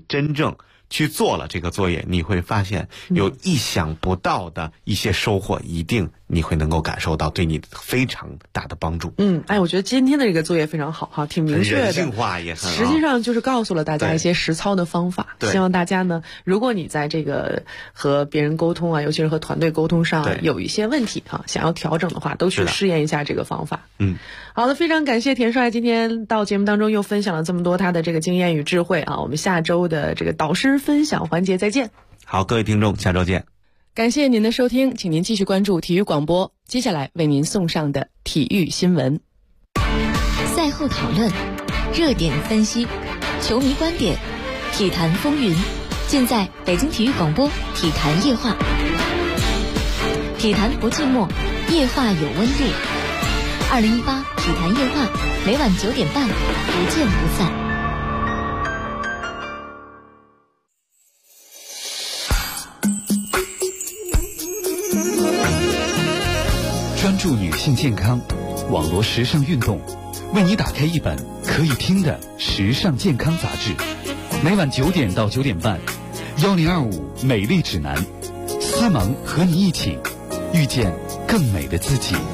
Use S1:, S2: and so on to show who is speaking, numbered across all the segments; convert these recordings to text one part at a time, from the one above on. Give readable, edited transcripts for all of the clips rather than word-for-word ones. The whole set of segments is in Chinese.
S1: 真正去做了这个作业，你会发现有意想不到的一些收获，一定你会能够感受到，对你非常大的帮助。
S2: 我觉得今天的这个作业非常好哈，挺明确的，
S1: 人性化也很好，
S2: 实际上就是告诉了大家一些实操的方法。希望大家呢，如果你在这个和别人沟通啊，尤其是和团队沟通上有一些问题哈，想要调整的话，都去试验一下这个方法。好的，非常感谢田帅今天到节目当中又分享了这么多他的这个经验与智慧啊，我们下周的这个导师分享环节再见。
S1: 好，各位听众，下周见。
S2: 感谢您的收听，请您继续关注体育广播，接下来为您送上的体育新闻。
S3: 赛后讨论，热点分析，球迷观点，体坛风云，尽在北京体育广播体坛夜话。体坛不寂寞，夜话有温度。2018体坛夜话，每晚9点半，不见不散。
S4: 专注女性健康，网罗时尚运动，为你打开一本可以听的时尚健康杂志。每晚9点到9点半，1025美丽指南，思萌和你一起遇见更美的自己。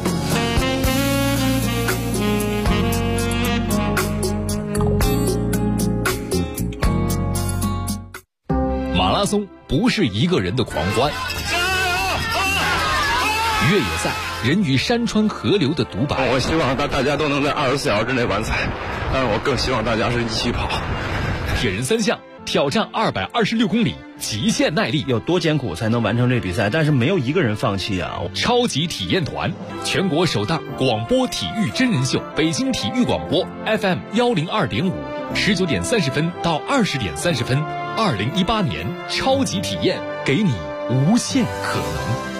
S5: 马拉松不是一个人的狂欢，越野赛人与山川河流的独白。
S6: 我希望大家都能在24小时之内完赛，但是我更希望大家是一起跑。
S5: 铁人3项挑战226公里，极限耐力，
S7: 有多艰苦才能完成这比赛？但是没有一个人放弃啊！
S5: 超级体验团，全国首档广播体育真人秀，北京体育广播 FM102.5，19点30分到20点30分，2018年超级体验，给你无限可能。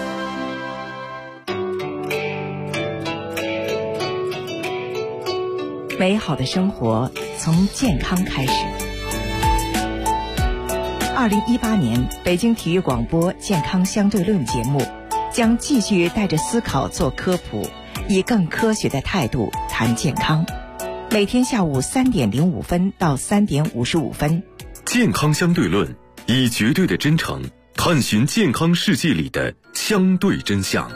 S8: 美好的生活从健康开始。2018年北京体育广播健康相对论节目将继续带着思考做科普，以更科学的态度谈健康。每天下午3点05分到3点55分。
S9: 健康相对论，以绝对的真诚探寻健康世界里的相对真相。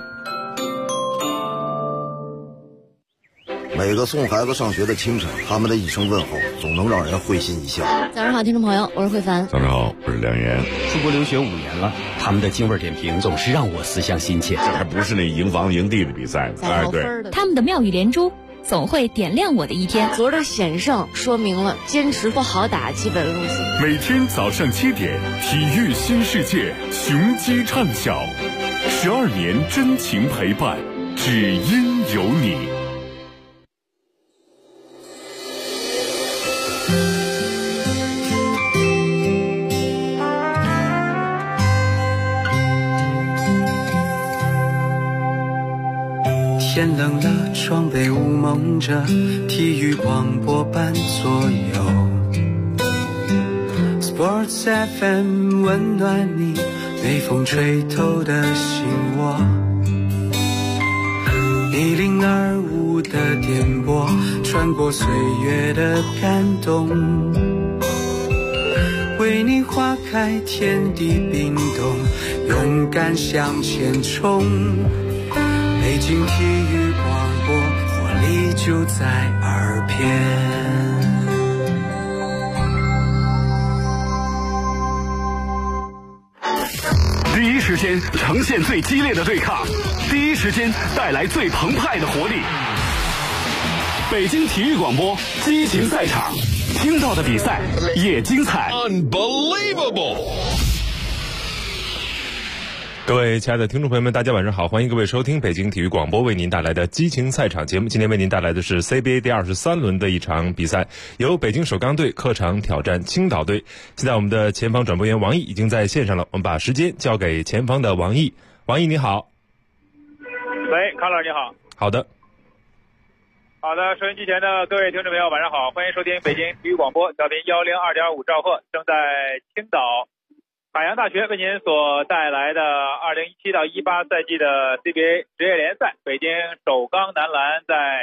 S10: 每个送孩子上学的清晨，他们的一声问候总能让人会心一笑。
S3: 早上好，听众朋友，我是慧凡。
S11: 早上好，我是梁岩。
S12: 出国留学5年了，他们的京味点评总是让我思乡心切。
S11: 这还不是那赢房赢地的比赛，对，
S3: 他们的妙语连珠总会点亮我的一天。
S13: 昨儿的险胜说明了坚持不好打基本路线。
S9: 每天早上7点，体育新世界，雄鸡唱晓，12年真情陪伴，只因有你。
S14: 天冷了，窗被雾蒙着，体育广播伴左右。Sports FM 温暖你，被风吹透的心窝。1025的电波，穿过岁月的感动，为你花开，天地冰冻，勇敢向前冲。北京体育广播，活力就在耳边。
S9: 第一时间呈现最激烈的对抗，第一时间带来最澎湃的活力。北京体育广播激情赛场，听到的比赛也精彩。
S5: Unbelievable！
S15: 各位亲爱的听众朋友们，大家晚上好，欢迎各位收听北京体育广播为您带来的激情赛场节目。今天为您带来的是 CBA 第23轮的一场比赛，由北京首钢队客场挑战青岛队。现在我们的前方转播员王毅已经在线上了，我们把时间交给前方的王毅。王毅你好。
S16: 喂，康老师你好。
S15: 好的。
S16: 好的，收音机前的各位听众朋友晚上好，欢迎收听北京体育广播，调频102.5兆赫，正在青岛海洋大学为您所带来的2017到18赛季的 CBA 职业联赛，北京首钢男篮在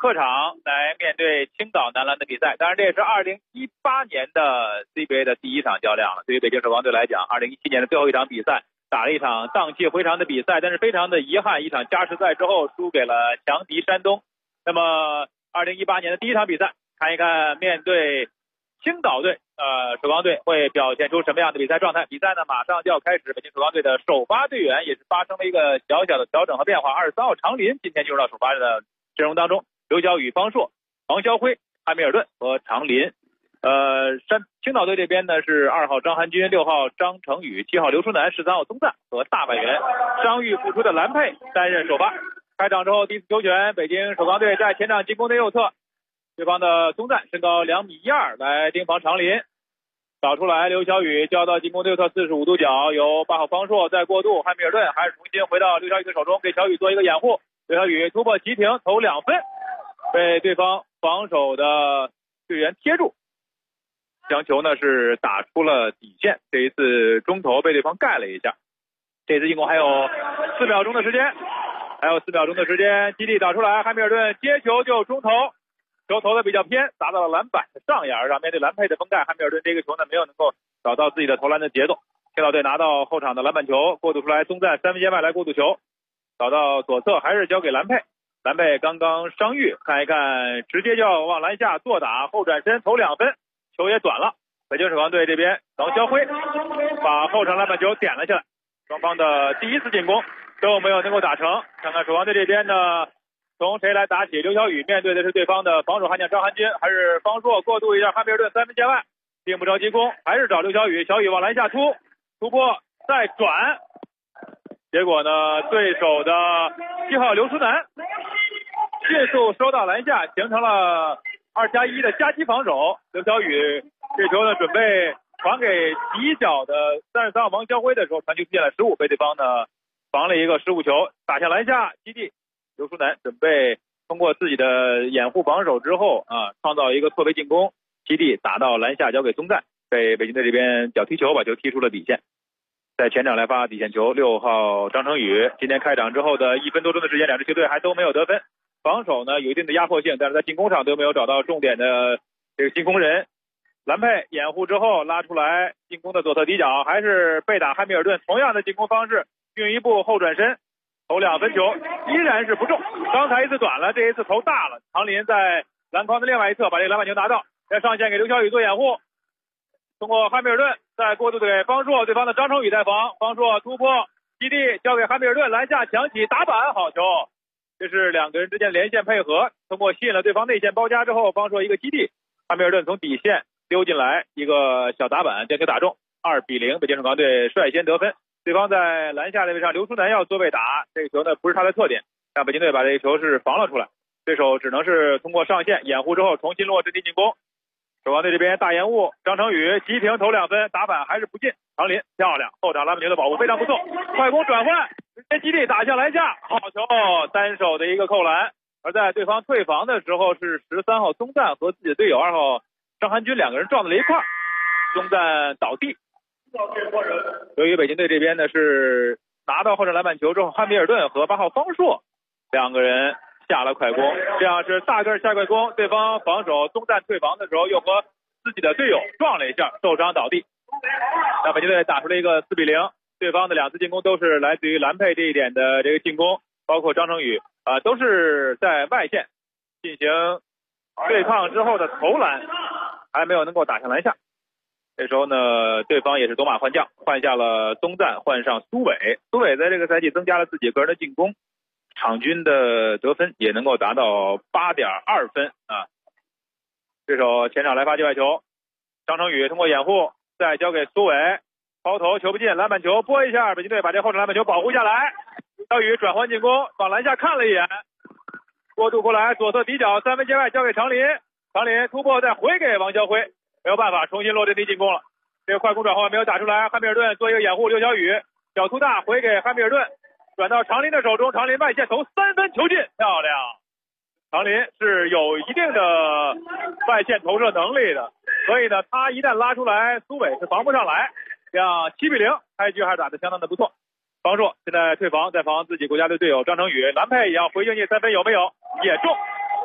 S16: 客场来面对青岛男篮的比赛。当然，这也是2018年的 CBA 的第一场较量了。对于北京首钢队来讲，2017年的最后一场比赛打了一场荡气回肠的比赛，但是非常的遗憾，一场加时赛之后输给了强敌山东。那么2018年的第一场比赛，看一看面对青岛队，首钢队会表现出什么样的比赛状态？比赛呢马上就要开始，北京首钢队的首发队员也是发生了一个小小的调整和变化。23号长林今天进入到首发的阵容当中，刘晓宇、方硕、王霄辉、汉密尔顿和长林。青岛队这边呢是2号张涵军、6号张成宇、7号刘书南、13号宗赞和大外援伤愈复出的蓝佩担任首发。开场之后第一次球权，北京首钢队在前场进攻的右侧，对方的宗赞身高2.12米来盯防长林，找出来刘晓宇交到进攻右侧45度角，由8号方硕再过渡，汉密尔顿还是重新回到刘晓宇的手中，给小宇做一个掩护，刘晓宇突破急停投2分，被对方防守的队员贴住，将球呢是打出了底线。这一次中投被对方盖了一下，这次进攻还有4秒钟的时间，基地打出来，汉密尔顿接球就中投，球投的比较偏，砸到了篮板的上沿上，面对蓝佩的封盖，汉密尔顿这个球呢没有能够找到自己的投篮的节奏。青岛队拿到后场的篮板球，过渡出来，宗赞3分线外来过渡球，找到左侧还是交给蓝佩，蓝佩刚刚伤愈，看一看直接就要往篮下做打，后转身投2分，球也短了。北京首钢队这边王霄辉把后场篮板球点了下来，双方的第一次进攻都没有能够打成。看看首钢队这边呢，从谁来打起？刘晓宇面对的是对方的防守悍将张涵军，还是方硕过渡一下汉密尔顿3分线外，并不着急攻，还是找刘晓宇，小宇往篮下突破再转，结果呢对手的7号刘书南迅速收到篮下，形成了2+1的夹击防守。刘晓宇这球呢准备传给底角的33号王霄辉的时候，传球出现了失误，被对方呢防了一个失误球，打向篮下基地。刘书南准备通过自己的掩护防守之后创造一个错位进攻，基地打到篮下交给宗赞，被北京队这边脚踢球把球踢出了底线。在前场来发底线球，6号张成宇，今天开场之后的1分多钟的时间，两支球队还都没有得分，防守呢有一定的压迫性，但是在进攻上都没有找到重点的这个进攻人。蓝佩掩护之后拉出来，进攻的左侧底角还是被打汉密尔顿，同样的进攻方式，运一步后转身投2分球，依然是不中。刚才一次短了，这一次投大了。长林在篮筐的另外一侧把这个篮板球拿到，再上线给刘晓宇做掩护，通过汉密尔顿再过渡给方硕，对方的张成宇带防，方硕突破基地交给汉密尔顿，篮下抢起打板，好球。这是两个人之间的连线配合，通过吸引了对方内线包夹之后，方硕一个基地，汉密尔顿从底线溜进来一个小打板，将球打中，2-0，北京首钢队率先得分。对方在篮下的位置上，刘书南要做位打，这个球呢不是他的特点，让北京队把这个球是防了出来，对手只能是通过上线掩护之后重新落阵地进攻。首钢队这边大延误，张成宇急停投2分，打板还是不进，长林漂亮，后场篮板球的保护非常不错，快攻转换直接基地打向篮下，好球，单手的一个扣篮。而在对方退防的时候，是13号宗赞和自己的队友2号张涵军两个人撞在了一块，宗赞倒地。由于北京队这边呢是拿到后场篮板球之后，汉密尔顿和8号方硕两个人下了快攻，这样是大个下快攻，对方防守宗赞退防的时候又和自己的队友撞了一下，受伤倒地，让北京队打出了一个4-0。对方的2次进攻都是来自于蓝佩这一点的这个进攻，包括张成宇都是在外线进行对抗之后的投篮，还没有能够打向篮下。这时候呢，对方也是夺马换将，换下了宗赞，换上苏伟。苏伟在这个赛季增加了自己个人的进攻，场均的得分也能够达到8.2分啊。这手前场来发界外球，张成宇通过掩护再交给苏伟，抛投球不进，篮板球拨一下，北京队把这后场篮板球保护下来。小宇转换进攻，往篮下看了一眼，过渡过来，左侧底角3分界外交给长林，长林突破再回给王霄辉，没有办法，重新落阵地进攻了。这个快攻转换没有打出来，汉密尔顿做一个掩护，刘晓宇脚突大回给汉密尔顿，转到长林的手中，长林外线投3分球进，漂亮。长林是有一定的外线投射能力的，所以呢，他一旦拉出来，苏伟是防不上来。这样7-0，开局还是打得相当的不错。方硕现在退防，在防自己国家队队友张成宇，蓝佩也要回应你3分，有没有？也中。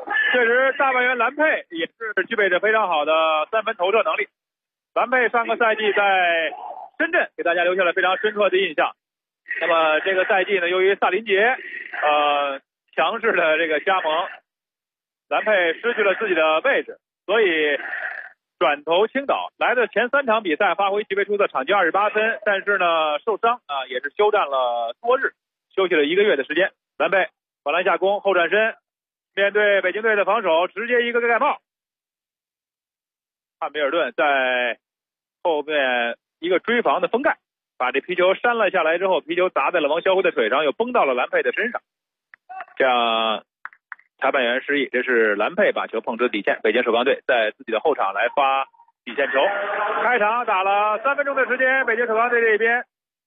S16: 确实大外援蓝佩也是具备着非常好的3分投射能力。蓝佩上个赛季在深圳给大家留下了非常深刻的印象。那么这个赛季呢，由于萨林杰强势的这个加盟，蓝佩失去了自己的位置，所以转投青岛。来的前3场比赛发挥极为出色，场均28分，但是呢受伤也是休战了多日，休息了1个月的时间。蓝佩往篮下攻，后转身，面对北京队的防守，直接一个盖帽。汉密尔顿在后面一个追防的封盖，把这皮球扇了下来之后，皮球砸在了王霄辉的腿上，又崩到了蓝佩的身上。这样裁判员示意，这是蓝佩把球碰出底线。北京首钢队在自己的后场来发底线球。开场打了3分钟的时间，北京首钢队这边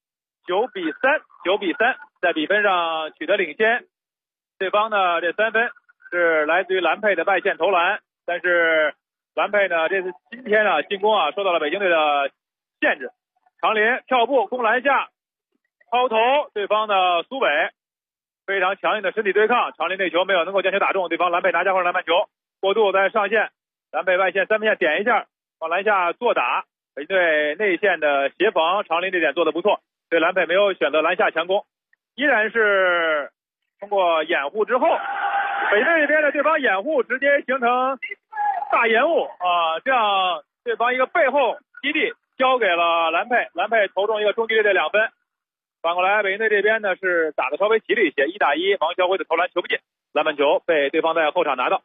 S16: 9比3，在比分上取得领先。对方呢这3分是来自于蓝佩的外线投篮，但是蓝佩呢这次今天进攻受到了北京队的限制。长林跳步攻篮下抛投，对方的苏伟非常强硬的身体对抗，长林那球没有能够将球打中，对方蓝佩拿下后篮板球，过渡在上线，蓝佩外线3分线点一下往篮下做打，北京队内线的协防，长林这点做得不错，对蓝佩没有选择篮下强攻，依然是通过掩护之后，北京队这边的对方掩护直接形成大延误这样对方一个背后基地交给了蓝佩，蓝佩投中一个中距离的2分。反过来北京队这边呢是打得稍微急了一些，1打1，王霄辉的投篮球不进，篮板球被对方在后场拿到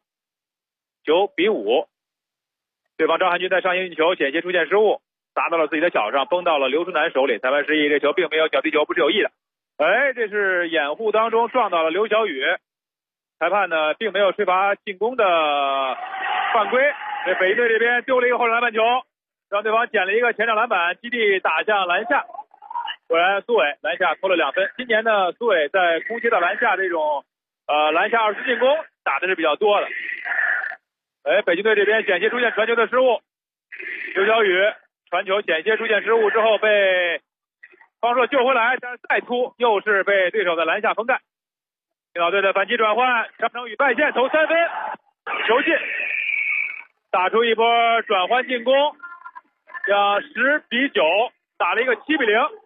S16: ，9比5。对方张涵军在上行运球险些出现失误，砸到了自己的脚上，崩到了刘书南手里，裁判示意这球并没有脚踢球，不是有意的。这是掩护当中撞到了刘晓宇，裁判呢并没有吹罚进攻的犯规，北京队这边丢了一个后篮板球，让对方捡了一个前场篮板，基地打向篮下。果然苏伟篮下投了2分。今年呢苏伟在攻击到篮下这种篮下2次进攻打的是比较多的。北京队这边险些出现传球的失误，刘晓宇传球险些出现失误之后被方硕救回来，但是再突又是被对手的篮下封盖。青岛队的反击转换，张成宇外线投3分，球进，打出一波转换进攻，让10比9打了一个7比0，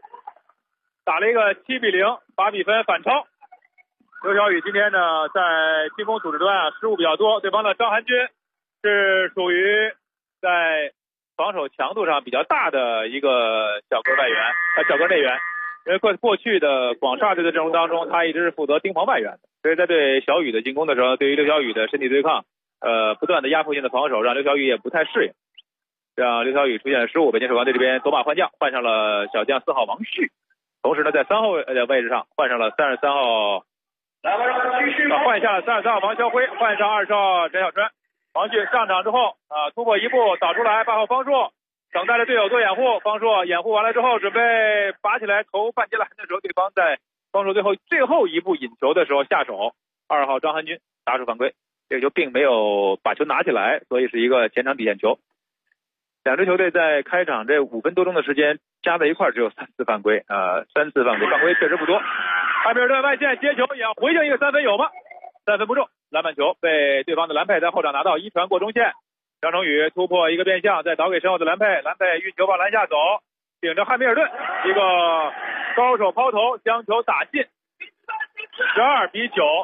S16: 把比分反超。刘晓宇今天呢在进攻组织端失误比较多，对方的张涵军是属于在防守强度上比较大的一个小个内援，因为过去的广厦队的阵容当中，他一直是负责盯防外援的，所以在对小宇的进攻的时候，对于刘晓宇的身体对抗不断的压迫性的防守，让刘晓宇也不太适应，让刘晓宇出现了失误。北京首钢队这边走马换将，换上了小将4号王旭，同时呢在3号的位置上换上了33号换下了33号王霄辉，换上20号翟小川。王旭上场之后突破一步导出来，8号方硕等待着队友做掩护，方硕掩护完了之后准备拔起来投半截篮的时候，对方在方硕最后一步引球的时候下手，2号张涵军打出犯规，这个球并没有把球拿起来，所以是一个前场底线球。两支球队在开场这5分多钟的时间加在一块只有3次犯规，3次犯规确实不多。汉密尔顿外线接球也要回敬一个3分，有吗？3分不中，篮板球被对方的蓝佩在后场拿到，一传过中线，张成宇突破一个变向，再倒给身后的蓝佩运球往篮下走，顶着汉密尔顿一个高手抛投将球打进，12比9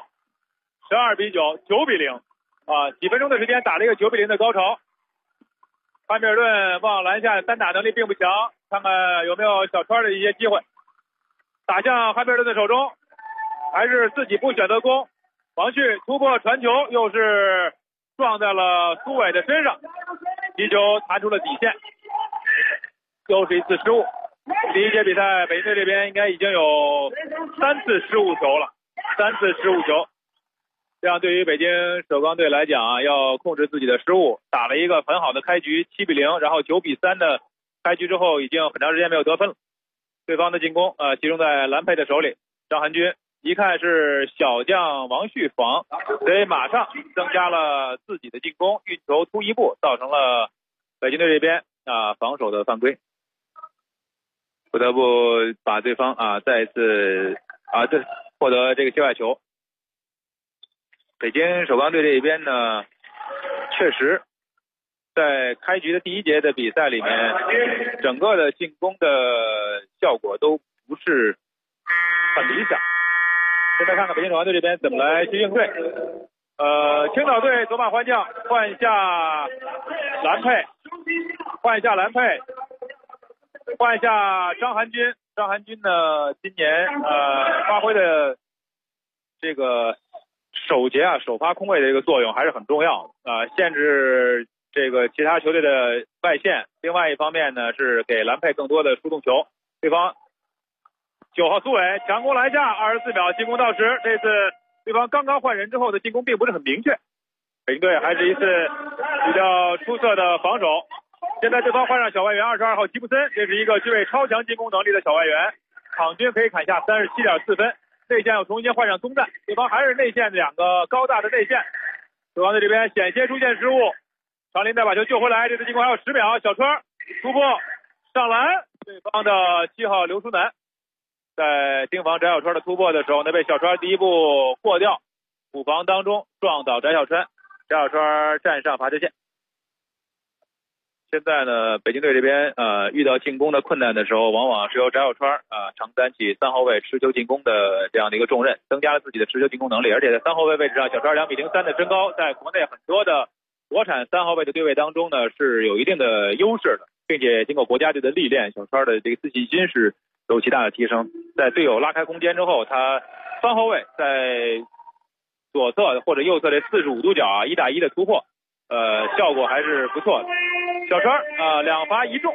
S16: 9比0几分钟的时间打了一个9比0的高潮。汉密尔顿往篮下单打能力并不强，看看有没有小川的一些机会，打向汉密尔顿的手中，还是自己不选择攻，王旭突破传球又是撞在了苏伟的身上，皮球弹出了底线，又是一次失误。第一节比赛北京队这边应该已经有3次失误球了，3次失误球，这样对于北京首钢队来讲要控制自己的失误，打了一个很好的开局7比0，然后9比3的开局之后已经很长时间没有得分了。对方的进攻集中在蓝佩的手里，张涵军一看是小将王旭防，所以马上增加了自己的进攻，运球突一步，造成了北京队这边防守的犯规，不得不把对方再一次获得这个界外球。 北京首钢队这一边呢，确实在开局的第一节的比赛里面，整个的进攻的效果都不是很理想。现在看看北京首钢队这边怎么来去应对。青岛队走马换将，换下蓝佩，换下张涵军。张涵军呢，今年发挥的这个首节首发空位的这个作用还是很重要的限制这个其他球队的外线。另外一方面呢，是给蓝佩更多的输动球。对方9号苏伟强攻篮下，24秒进攻到时。这次对方刚刚换人之后的进攻并不是很明确，北京队还是一次比较出色的防守。现在对方换上小外援22号吉布森，这是一个具备超强进攻能力的小外援，场均可以砍下37.4分。内线又重新换上宗赞，对方还是内线2个高大的内线。对方的这边险些出现失误，长林再把球救回来，这次进攻还有10秒，小川突破上篮，对方的7号刘书南在盯防翟小川的突破的时候呢，被小川第一步过掉，补防当中撞倒翟小川，翟小川站上罚球线。现在呢，北京队这边遇到进攻的困难的时候，往往是由翟小川承担起3号位持球进攻的这样的一个重任，增加了自己的持球进攻能力。而且在3号位位置上，小川2.03米的身高，在国内很多的国产3号位的队位当中呢是有一定的优势的，并且经过国家队的历练，小川的这个自信心是有极大的提升。在队友拉开空间之后，他3号位在左侧或者右侧这45度角1打1的突破，效果还是不错的。小川2罚1中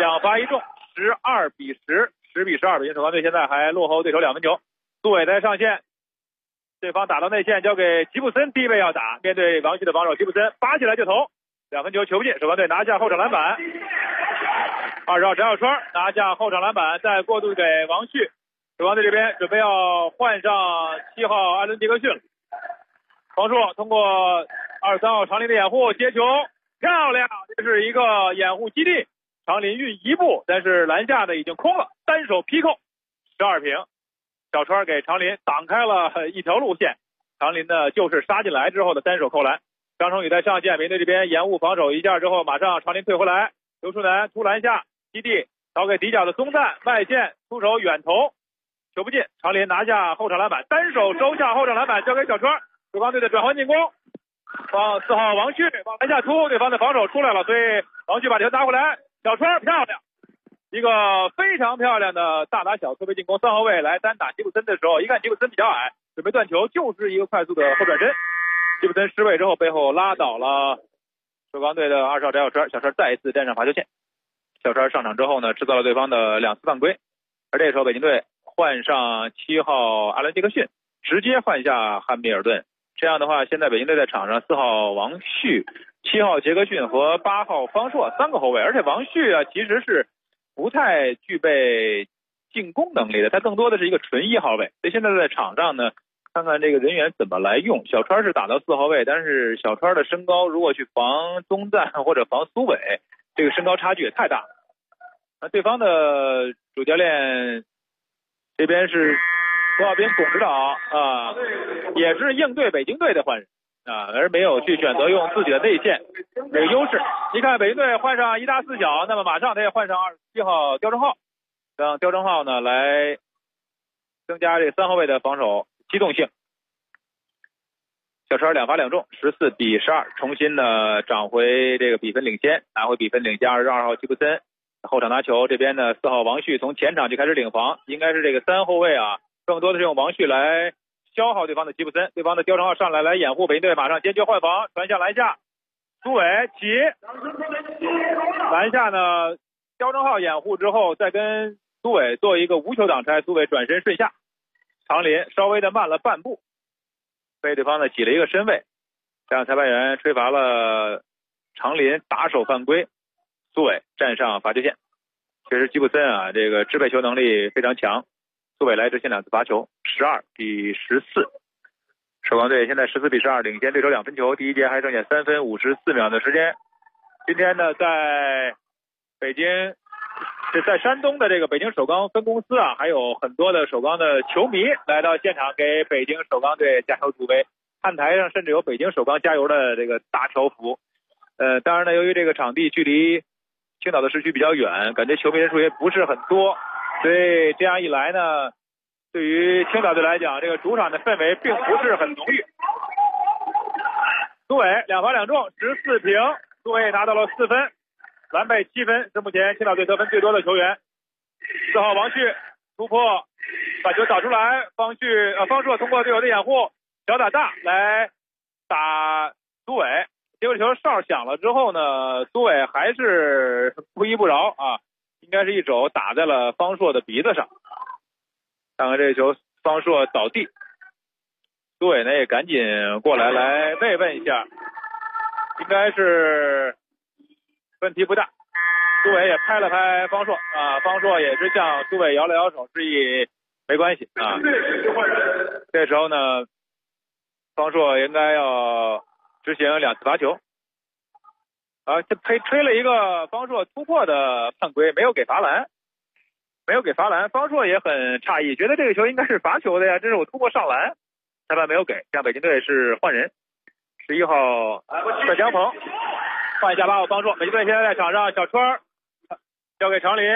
S16: ，12比10，10比12，北京首钢队现在还落后对手2分球。苏伟在上线，对方打到内线，交给吉布森，低位要打，面对王旭的防守，吉布森拔起来就投，2分球球不进，首钢队拿下后场篮板。20号翟小川拿下后场篮板，再过渡给王旭。首钢队这边准备要换上7号艾伦杰克逊了。黄硕通过23号长林的掩护接球，漂亮，这是一个掩护基地，长林运一步，但是篮下的已经空了，单手劈扣12平。小川给长林挡开了一条路线，长林呢就是杀进来之后的单手扣篮。张成宇在上线，北京队这边延误防守一下之后，马上长林退回来，刘书南突篮下，基地导给底角的宗赞，外线出手远投，球不进，长林拿下后场篮板，单手收下后场篮板，交给小川。首钢队的转换进攻，4号王旭往篮下突，对方的防守出来了，所以王旭把球拿回来，小川漂亮，一个非常漂亮的大打小特别进攻。3号位来单打吉布森的时候，一看吉布森比较矮，准备断球，就是一个快速的后转身，吉布森失位之后背后拉倒了首钢队的20号翟小川，小川再一次站上罚球线。小川上场之后呢，制造了对方的2次犯规，而这时候北京队换上7号阿伦杰克逊，直接换下汉密尔顿。这样的话，现在北京队在场上4号王旭、7号杰克逊和8号方硕3个后卫，而且王旭其实是不太具备进攻能力的，他更多的是一个纯1号位。所以现在在场上呢，看看这个人员怎么来用。小川是打到4号位，但是小川的身高如果去防宗赞或者防苏伟，这个身高差距也太大了。那对方的主教练这边是郭晓斌总指导也是应对北京队的换人而没有去选择用自己的内线这个优势。一看北京队换上1大4小，那么马上他也换上27号刁正浩，让刁正浩呢来增加这3号位的防守机动性。小川2罚2中，14比12，重新呢涨回这个比分领先，拿回比分领先。22号吉布森后场拿球，这边呢4号王旭从前场就开始领防，应该是这个3后卫更多的是用王旭来消耗对方的吉布森。对方的刁正浩上来掩护北京队，马上坚决换防，传向篮下，苏伟起篮下呢，刁正浩掩护之后再跟苏伟做一个无球挡拆，苏伟转身顺下，长林稍微的慢了半步，被对方呢起了一个身位，这样裁判员吹罚了长林打手犯规，苏伟站上罚球线。确实吉布森这个支配球能力非常强，苏伟来执行2次罚球，12比14。首钢队现在14比12领先对手2分球，第一节还剩下3分54秒的时间。今天呢在北京在山东的这个北京首钢分公司还有很多的首钢的球迷来到现场给北京首钢队加油助威。 看台上甚至有北京首钢加油的这个大条幅。当然呢，由于这个场地距离青岛的市区比较远，感觉球迷人数也不是很多，所以这样一来呢，对于青岛队来讲，这个主场的氛围并不是很浓郁。苏伟2罚2中14平，苏伟拿到了4分，蓝贝7分，是目前青岛队得分最多的球员。4号王旭突破，把球打出来，方硕通过队友的掩护，小打大来打苏伟。结果球哨响了之后呢，苏伟还是不依不饶啊，应该是一肘打在了方硕的鼻子上。看看这个球，方硕倒地，苏伟呢也赶紧过来慰问一下，应该是问题不大。苏伟也拍了拍方硕啊，方硕也是向苏伟摇了摇手，示意没关系啊。这时候呢，方硕应该要执行2次罚球啊，这吹了一个方硕突破的犯规，没有给罚篮。方硕也很诧异，觉得这个球应该是罚球的呀，这是我突破上篮，裁判没有给，这样北京队是换人。11号段江鹏换一下8号方硕，北京队现在在场上，小川交给常林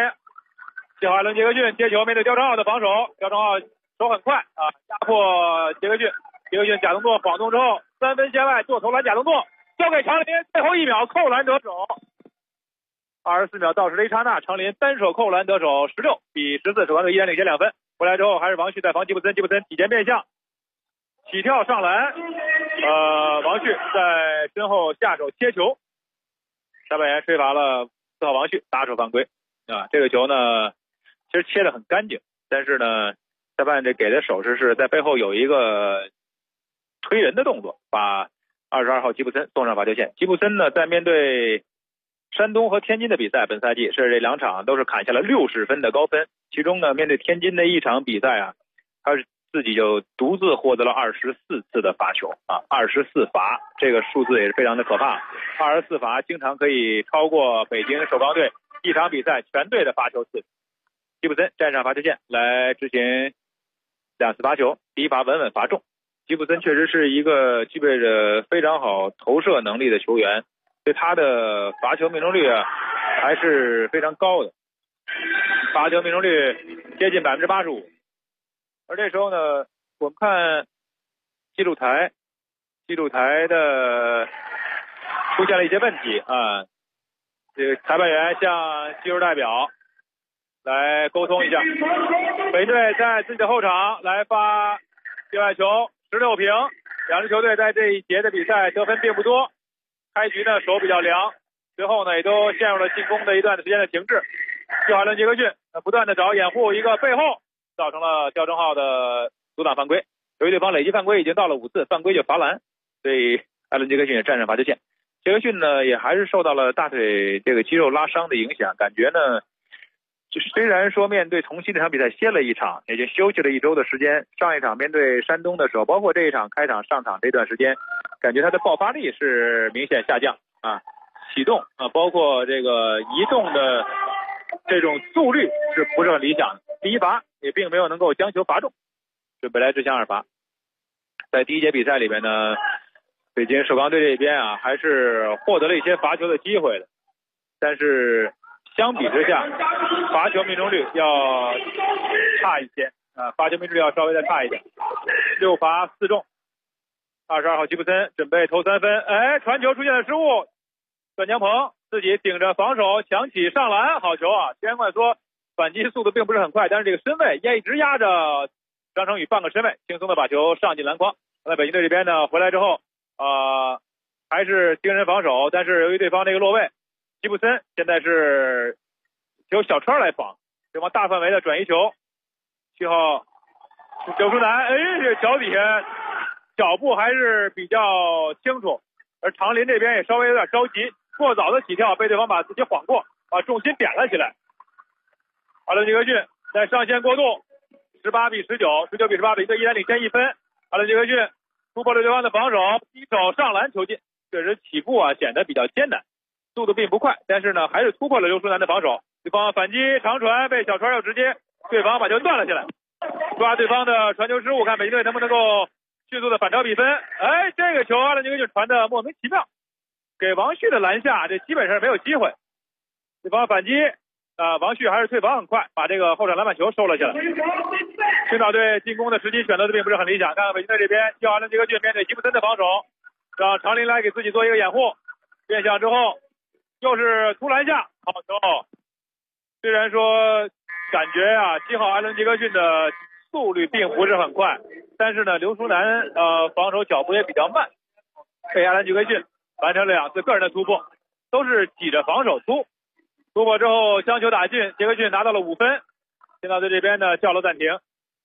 S16: ，7号艾伦杰克逊接球，面对刁昌浩的防守，刁昌浩手很快啊，压迫杰克逊假动作晃动之后3分线外做投篮假动作，交给常林，最后1秒扣篮得手。24秒倒数的一刹那，常林单手扣篮得手，16比14，首钢队依然领先2分。回来之后还是王旭在防吉布森体前变向起跳上篮，王旭在身后下手切球，裁判员吹罚了4号王旭打手犯规啊。这个球呢其实切得很干净，但是呢裁判这给的手势是在背后有一个推人的动作，把22号吉布森送上罚球线。吉布森呢在面对山东和天津的比赛，本赛季是这2场都是砍下了60分的高分，其中呢面对天津的一场比赛啊，他是自己就独自获得了24次的罚球啊，24罚，这个数字也是非常的可怕。24罚经常可以超过北京首钢队一场比赛全队的罚球次。吉布森站上罚球线来执行2次罚球，第一罚稳稳罚中。吉布森确实是一个具备着非常好投射能力的球员，对他的罚球命中率啊还是非常高的，罚球命中率接近85%。而这时候呢，我们看记录台的出现了一些问题啊，这个裁判员向技术代表来沟通一下。北队在自己的后场来发界外球，16平，两支球队在这一节的比赛得分并不多，开局呢手比较凉，随后呢也都陷入了进攻的一段时间的停滞。7号伦杰克逊不断的找掩护，一个背后造成了刁正浩的阻挡犯规，由于对方累计犯规已经到了5次，犯规就罚篮，所以艾伦杰克逊也站上罚球线。杰克逊呢也还是受到了大腿这个肌肉拉伤的影响，感觉呢就是虽然说面对同曦这场比赛歇了一场，也就休息了1周的时间，上一场面对山东的时候，包括这一场开场上场这段时间，感觉他的爆发力是明显下降啊，启动啊，包括这个移动的这种速率是不是很理想的。第一罚也并没有能够将球罚中，准备来执行2罚。在第一节比赛里面呢，北京首钢队这边啊还是获得了一些罚球的机会的，但是相比之下罚球命中率要差一些啊，罚球命中率要稍微再差一点，6罚4中。22号吉布森准备投3分，传球出现了失误，段江鹏自己顶着防守抢起上篮，好球啊！尽管说反击速度并不是很快，但是这个身位一直压着张成宇半个身位，轻松的把球上进篮筐。在北京队这边呢，回来之后还是盯人防守，但是由于对方这个落位，吉布森现在是由小川来防，对方大范围的转移球，7号刘书南，这脚底下脚步还是比较清楚，而常林这边也稍微有点着急，过早的起跳被对方把自己晃过，把重心点了起来。阿伦杰克逊在上线过渡，18比19，19比18，北队依然领先1分。阿伦杰克逊突破了对方的防守，低手上篮球进，确实起步啊显得比较艰难，速度并不快，但是呢还是突破了刘书南的防守。对方反击长传被小川又直接对方把球断了下来，抓对方的传球失误，看北京队能不能够迅速的反超比分。哎，这个球阿伦杰克逊传的莫名其妙，给王旭的篮下，这基本上没有机会。对方反击，王旭还是退防很快，把这个后场篮板球收了下来。青岛队进攻的时机选择的并不是很理想，看看北京队这边，叫阿伦杰克逊面对吉布森的防守，让常林来给自己做一个掩护，变向之后又是突篮下，好球。虽然说感觉7号阿伦杰克逊的速率并不是很快，但是呢，刘书南防守脚步也比较慢，被阿伦杰克逊完成了2次个人的突破，都是挤着防守突破之后将球打进，杰克逊拿到了5分。青岛队这边呢叫了暂停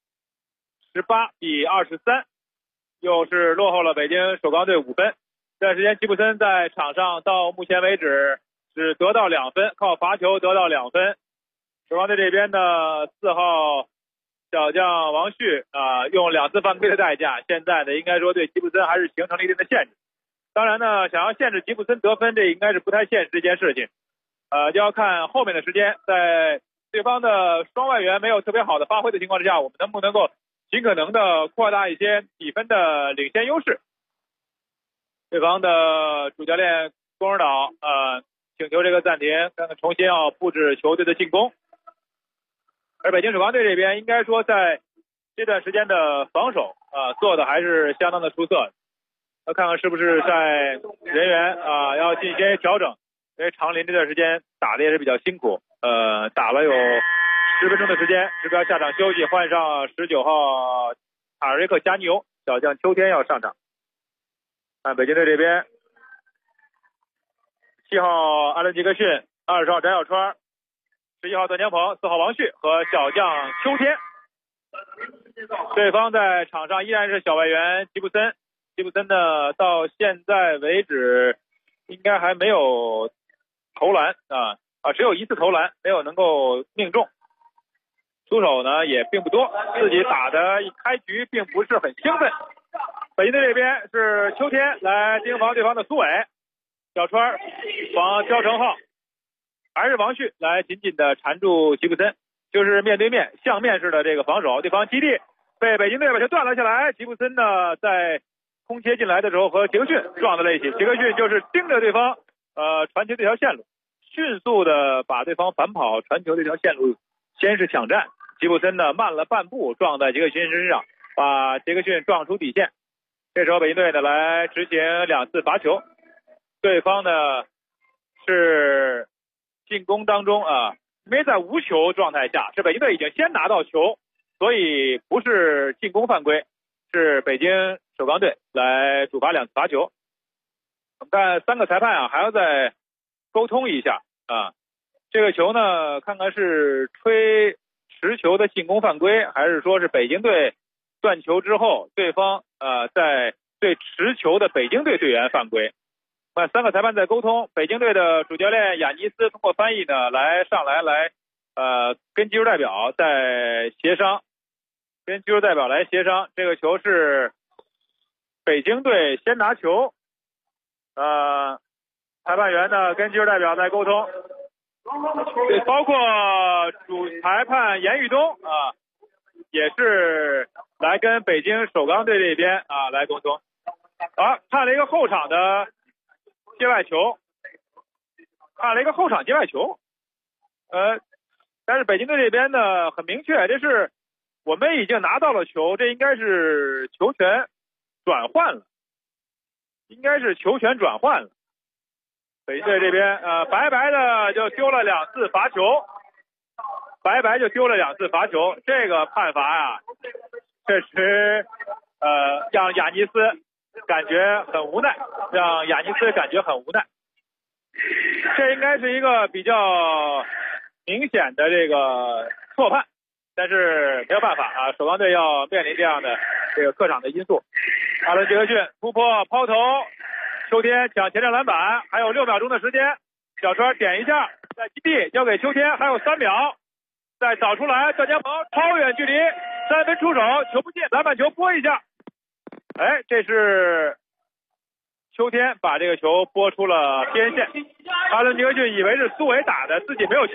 S16: ，18-23，又是落后了北京首钢队5分。这段时间吉布森在场上到目前为止只得到2分，靠罚球得到2分。首钢队这边的4号小将王旭用2次犯规的代价，现在呢应该说对吉布森还是形成了一定的限制。当然呢，想要限制吉布森得分，这应该是不太现实的一件事情。就要看后面的时间，在对方的双外援没有特别好的发挥的情况之下，我们能不能够尽可能的扩大一些比分的领先优势。对方的主教练龚尔岛请求这个暂停，看看重新要布置球队的进攻。而北京首钢队这边应该说在这段时间的防守做的还是相当的出色的。要看看是不是在人员要进行一些调整。因为长林这段时间打的也是比较辛苦，打了有10分钟的时间，是不是要下场休息，换上19号塔瑞克加尼欧，小将秋天要上场。看北京队这边，7号阿伦杰克逊，20号翟小川，11号段江鹏，4号王旭和小将秋天。对方在场上依然是小外援吉布森，吉布森呢到现在为止应该还没有投篮只有1次投篮，没有能够命中。出手呢也并不多，自己打的一开局并不是很兴奋。北京队这边是秋天来盯防对方的苏伟，小川防焦成浩，还是王旭来紧紧的缠住吉布森，就是面对面相面式的这个防守。对方基地被北京队把球断了下来，吉布森呢在空切进来的时候和杰克逊撞在了一起，杰克逊就是盯着对方传球这条线路，迅速的把对方反跑传球这条线路先是抢占，吉布森呢慢了半步撞在杰克逊身上，把杰克逊撞出底线。这时候北京队呢来执行2次罚球，对方呢是进攻当中没在无球状态下，是北京队已经先拿到球，所以不是进攻犯规，是北京首钢队来主罚2次罚球。我们看3个裁判还要再沟通一下这个球呢看看是吹持球的进攻犯规，还是说是北京队断球之后对方在对持球的北京队队员犯规。那3个裁判在沟通，北京队的主教练雅尼斯通过翻译呢上来跟技术代表在协商，这个球是北京队先拿球，裁判员呢跟技术代表在沟通，包括主裁判严玉东也是来跟北京首钢队这边来沟通。看了一个后场的界外球，但是北京队这边呢很明确，这是我们已经拿到了球，这应该是球权转换了，北京队这边白白的就丢了2次罚球，这个判罚确实让雅尼斯感觉很无奈，这应该是一个比较明显的这个错判，但是没有办法首钢队要面临这样的这个客场的因素。阿伦杰克逊突破抛投，秋天抢前场篮板，还有6秒钟的时间，小川点一下在基地交给秋天，还有3秒再找出来，段江鹏超远距离3分出手，球不进，篮板球拨一下，这是秋天把这个球拨出了边线，阿伦杰克逊以为是苏伟打的，自己没有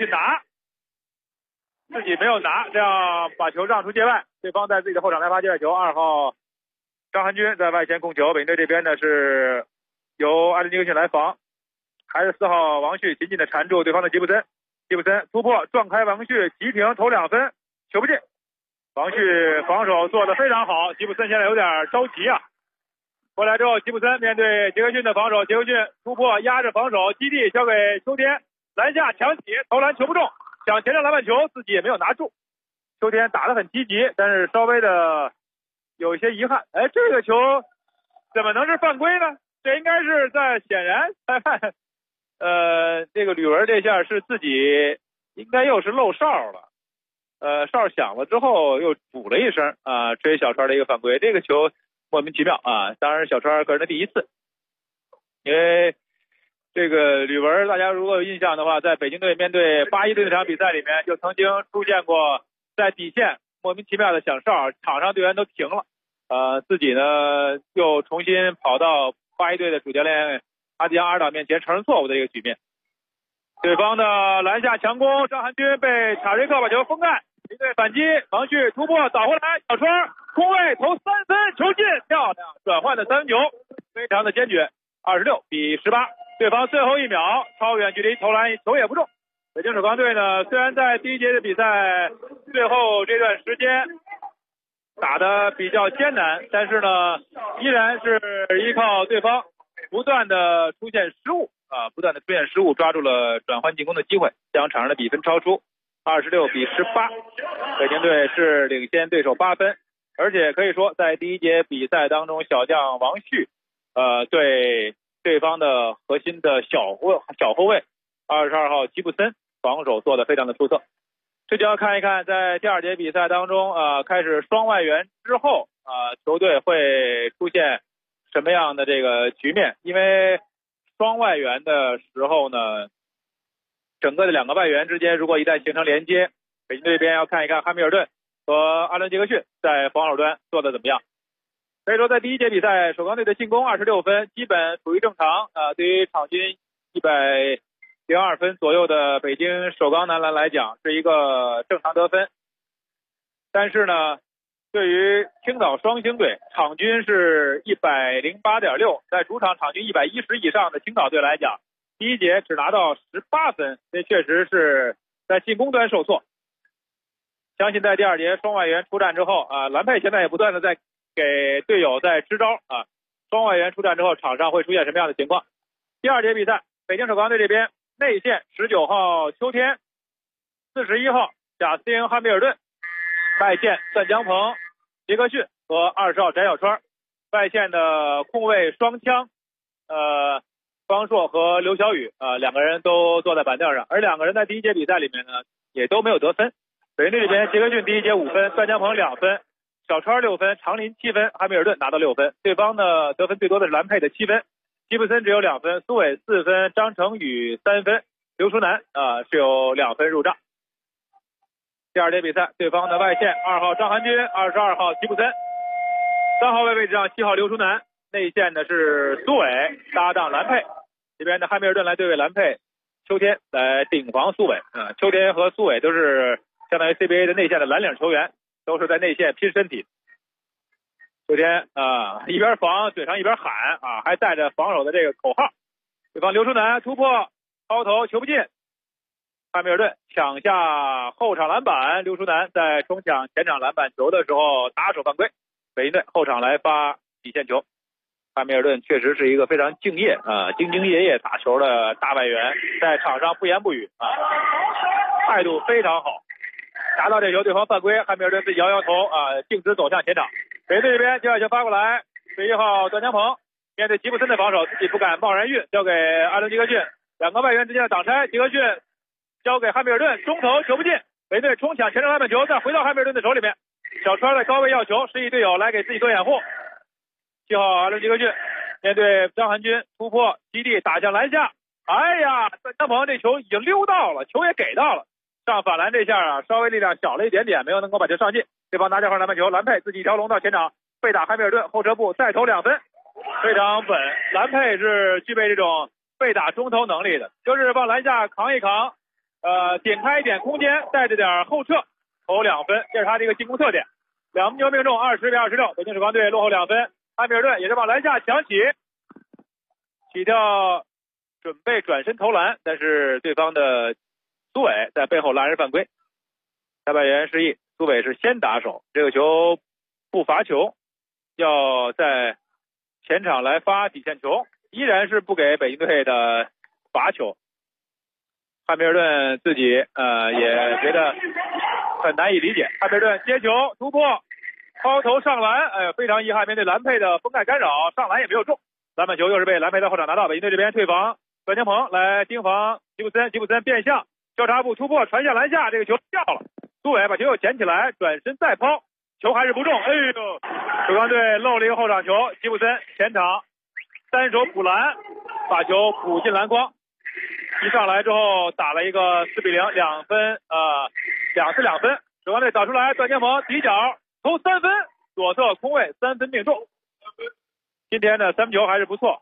S16: 拿，这样把球让出界外，对方在自己的后场来罚界外球，2号张涵军在外线控球，北京队这边呢是由阿伦尼克逊来防，还是4号王旭紧紧的缠住对方的吉布森，吉布森突破撞开王旭，急停投2分，球不进。王旭防守做得非常好，吉布森现在有点着急啊。回来之后，吉布森面对杰克逊的防守，杰克逊突破压着防守，基地交给秋天，篮下抢起投篮球不中，抢前场篮板球自己也没有拿住。秋天打得很积极，但是稍微的有一些遗憾。哎，这个球怎么能是犯规呢？这应该是显然裁判这个吕文这下是自己应该又是漏哨了。哨响了之后又补了一声啊，吹小川的一个犯规。这个球莫名其妙啊，当然小川个人的第一次。因为这个吕文大家如果有印象的话，在北京队面对81队那场比赛里面就曾经出现过在底线莫名其妙的响哨，场上队员都停了，自己呢又重新跑到81队的主教练阿迪扬阿尔岛面前承认错误的一个局面。对方的篮下强攻，张涵军被查瑞克把球封盖，一队反击，王旭突破倒回来，小川空位投3分，球进，漂亮转换的3分球，非常的坚决，26-18。对方最后1秒超远距离投篮，球也不中。北京首钢队呢，虽然在第一节的比赛最后这段时间打得比较艰难，但是呢，依然是依靠对方不断的出现失误抓住了转换进攻的机会，将场上的比分超出26-18。北京队是领先对手8分，而且可以说在第一节比赛当中，小将王旭对对方的核心的小后卫22号吉布森防守做得非常的出色。这就要看一看在第2节比赛当中开始双外援之后球队会出现什么样的这个局面。因为双外援的时候呢，整个的2个外援之间如果一旦形成连接，北京队这边要看一看汉密尔顿和阿伦杰克逊在防守端做得怎么样。所以说在第一节比赛，首钢队的进攻26分基本属于正常对于场均102分左右的北京首钢男篮来讲是一个正常得分。但是呢，对于青岛双星队场均是 108.6， 在主场场均110以上的青岛队来讲，第一节只拿到18分，这确实是在进攻端受挫。相信在第2节双外援出战之后兰佩现在也不断的在给队友在支招双外援出战之后场上会出现什么样的情况。第2节比赛，北京首钢队这边内线19号秋天，41号贾斯汀汉密尔顿，外线段江鹏、杰克逊和20号翟小川，外线的控卫双枪方硕和刘晓宇2个人都坐在板凳上，而2个人在第一节比赛里面呢也都没有得分。北京队这边杰克逊第一节5分，段江鹏2分，小川6分，长林7分，汉密尔顿拿到6分。对方的得分最多的是兰佩的7分，吉布森只有2分，苏伟4分，张成宇3分，刘书南是有2分入账。第2节比赛，对方的外线2号张涵军，22号吉布森，3号位置上7号刘书南，内线的是苏伟搭档兰佩，这边的汉密尔顿来对位兰佩，秋天来顶防苏伟秋天和苏伟都是相当于 CBA 的内线的蓝领球员，都是在内线拼身体。秋天一边防嘴上一边喊还带着防守的这个口号。对方刘书南突破抛投球不进，汉密尔顿抢下后场篮板，刘书南在冲抢前场篮板球的时候打手犯规，北京队后场来发底线球。汉密尔顿确实是一个非常敬业兢兢业业打球的大外援，在场上不言不语态度非常好。拿到这球，对方犯规，汉密尔顿自己摇摇头径直走向前场。北京队这边接下球发过来，11号段江鹏面对吉布森的防守，自己不敢贸然运，交给阿伦杰克逊，2个外援之间的挡拆，杰克逊交给汉密尔顿，中投球不进，北京队冲抢前场篮板球，再回到汉密尔顿的手里面，小川在高位要球，示意队友来给自己做掩护。7号阿伦杰克逊面对张涵军突破基地打向篮下，哎呀，段江鹏这球已经溜到了，球也给到了，上反篮这下稍微力量小了一点点，没有能够把球上进。对方拿这块篮板球，兰佩自己一条龙到前场，被打汉密尔顿后撤步再投2分，非常稳。兰佩是具备这种被打中投能力的，就是往篮下扛一扛，点开一点空间，带着点后撤投2分，这是他这个进攻特点。2分球命中，20-26，北京首钢队落后2分。 汉密尔顿也是往篮下抢起跳，准备转身投篮，但是对方的苏伟在背后拉人犯规，裁判员示意苏伟是先打手，这个球不罚球，要在前场来发底线球，依然是不给北京队的罚球。汉密尔顿自己也觉得很难以理解。汉密尔顿接球突破，抛投上篮，非常遗憾，面对蓝佩的封盖干扰，上篮也没有中。篮板球又是被蓝佩的后场拿到，北京队这边退防，段江鹏来盯防吉布森变向交叉步突破传下篮下，这个球掉了，苏伟把球又捡起来，转身再抛，球还是不中。哎呦，首钢队漏了一个后场球，吉布森前场单手补篮，把球补进篮筐。一上来之后打了一个4-0，2分2次2分，首钢队打出来，段江鹏底角投3分，左侧空位3分命中。今天的三分球还是不错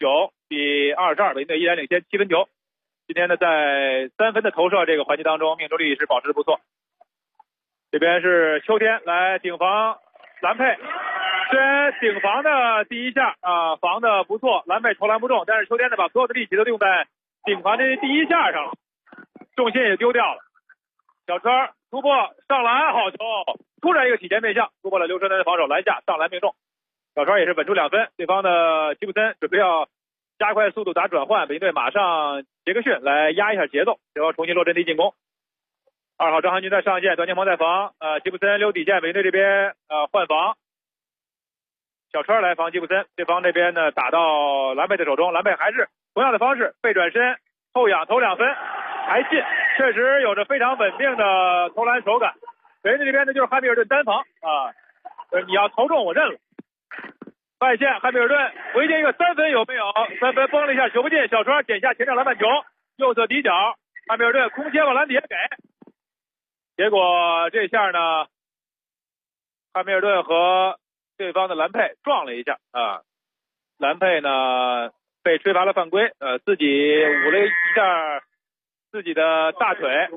S16: ，29-22，北京队依然领先7分球。今天呢，在三分的投射这个环节当中，命中率是保持的不错。这边是秋天来顶防蓝佩，虽然顶防的第一下防的不错，蓝佩投篮不中，但是秋天呢把所有的力气都用在顶防的第一下上了，重心也丢掉了。小川突破上篮，好球！突然一个体前变向，突破了刘春南的防守，篮下上篮命中。小川也是稳出2分，对方的吉布森准备要加快速度打转换，北京队马上杰克逊来压一下节奏，然后重新落阵地进攻。2号张涵军在上线，段江鹏在防，吉布森溜底线，北京队这边换防，小川来防吉布森，对方这边呢打到蓝佩的手中，蓝佩还是同样的方式，背转身后仰投2分，还进，确实有着非常稳定的投篮手感。北京队这边呢就是汉密尔顿单防你要投中我认了。外线汉密尔顿回接一个3分有没有？3分崩了一下球不进，小川捡下前场篮板球，右侧底角，汉密尔顿空切往篮底下给，结果这下呢汉密尔顿和对方的蓝佩撞了一下蓝佩呢被吹罚了犯规，自己捂了一下自己的大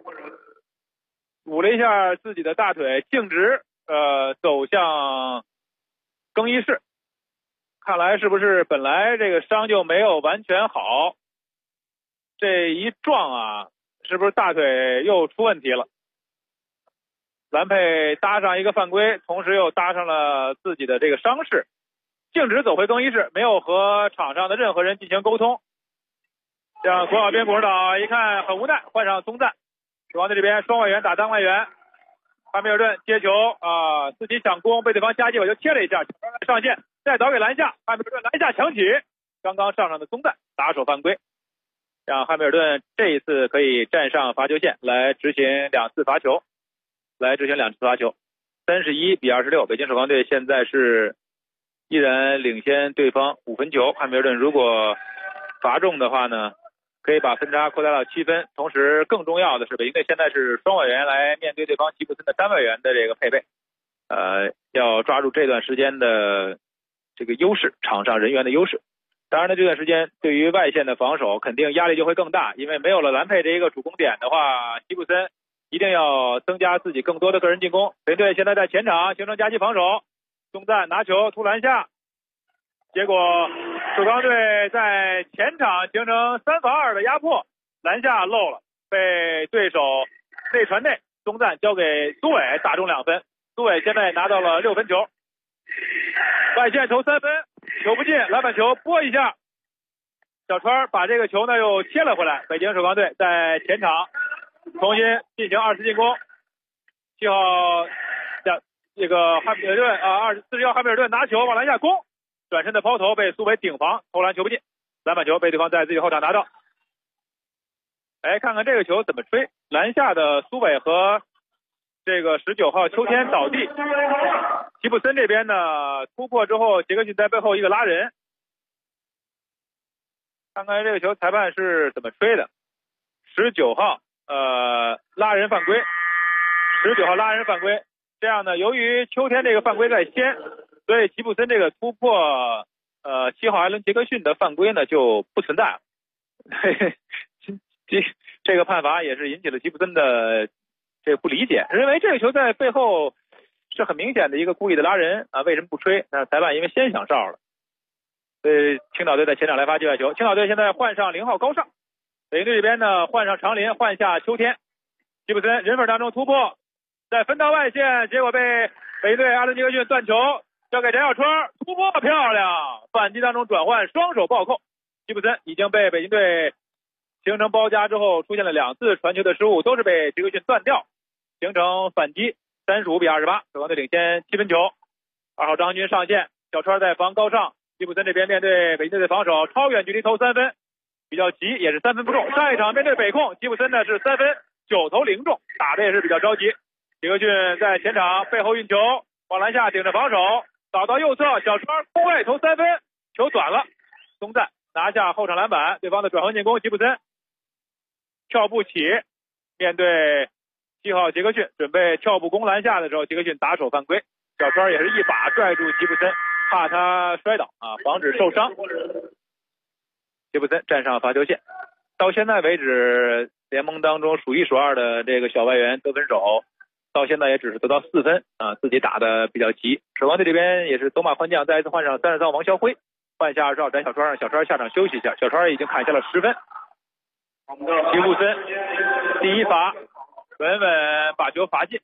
S16: 腿，径直走向更衣室。看来是不是本来这个伤就没有完全好，这一撞是不是大腿又出问题了？蓝佩搭上一个犯规，同时又搭上了自己的这个伤势，径直走回更衣室，没有和场上的任何人进行沟通。让国小边古指导一看很无奈，换上宗赞。主王队这边双外援打单外援，汉密尔顿接球自己抢攻，被对方夹击，我就切了一下，上线再倒给篮下，汉密尔顿篮下抢起，刚刚上的宗赞打手犯规，让汉密尔顿这一次可以站上罚球线来执行2次罚球，31-26，北京首钢队现在是依然领先对方5分球，汉密尔顿如果罚中的话呢，可以把分差扩大到7分，同时更重要的是北京队现在是双外援来面对对方吉布森的单外援的这个配备，要抓住这段时间的这个优势，场上人员的优势。当然呢，这段时间对于外线的防守肯定压力就会更大，因为没有了蓝佩这一个主攻点的话，吉布森一定要增加自己更多的个人进攻。北京队现在在前场形成夹击防守，宗赞拿球突篮下，结果首钢队在前场形成3防2的压迫，篮下漏了，被对手内传内，宗赞交给苏伟打中2分，苏伟现在拿到了6分球，外线投3分，球不进，篮板球拨一下，小川把这个球呢又切了回来，北京首钢队在前场重新进行2次进攻。7号这个汉密尔顿41号汉密尔顿拿球往篮下攻，转身的抛投被苏伟顶防，投篮球不进，篮板球被对方在自己后场拿到。看看这个球怎么吹，篮下的苏伟和这个19号秋天倒地，吉布森这边呢突破之后，杰克逊在背后一个拉人，看看这个球裁判是怎么吹的。19号拉人犯规，19号拉人犯规，这样呢由于秋天这个犯规在先，所以吉布森这个突破7号艾伦杰克逊的犯规呢就不存在了。这个判罚也是引起了吉布森的这个不理解，认为这个球在背后是很明显的一个故意的拉人啊，为什么不吹？那裁判因为先响哨了，所以青岛队在前场来发界外球。青岛队现在换上0号高尚，北京队这边呢换上长林，换下秋天。吉普森人缝当中突破，在分到外线，结果被北京队阿伦杰克逊断球，交给翟小川，突破漂亮，反击当中转换，双手暴扣。吉普森已经被北京队形成包夹之后，出现了2次传球的失误，都是被杰克逊断掉，形成反击，35-28，首钢队领先7分球。2号张涵军上线，小川在防高尚，吉普森这边面对北京队的防守，超远距离投3分，比较急，也是3分不中。上一场面对北控，吉普森呢是3分9投0中，打的也是比较着急。杰克逊在前场背后运球，往篮下顶着防守，倒到右侧，小川空位投3分，球短了，松赞拿下后场篮板，对方的转换进攻，吉普森跳步起，面对7号杰克逊，准备跳步攻篮下的时候，杰克逊打手犯规，小川也是一把拽住吉普森，怕他摔倒啊，防止受伤。杰普森站上罚球线，到现在为止联盟当中数1数2的这个小外援得分手，到现在也只是得到4分啊，自己打的比较急。首钢队这边也是走马换将，再一次换上33号王霄辉，换下20号翟小川，让小川下场休息一下。小川已经砍下了10分。吉布森第一罚稳稳把球罚进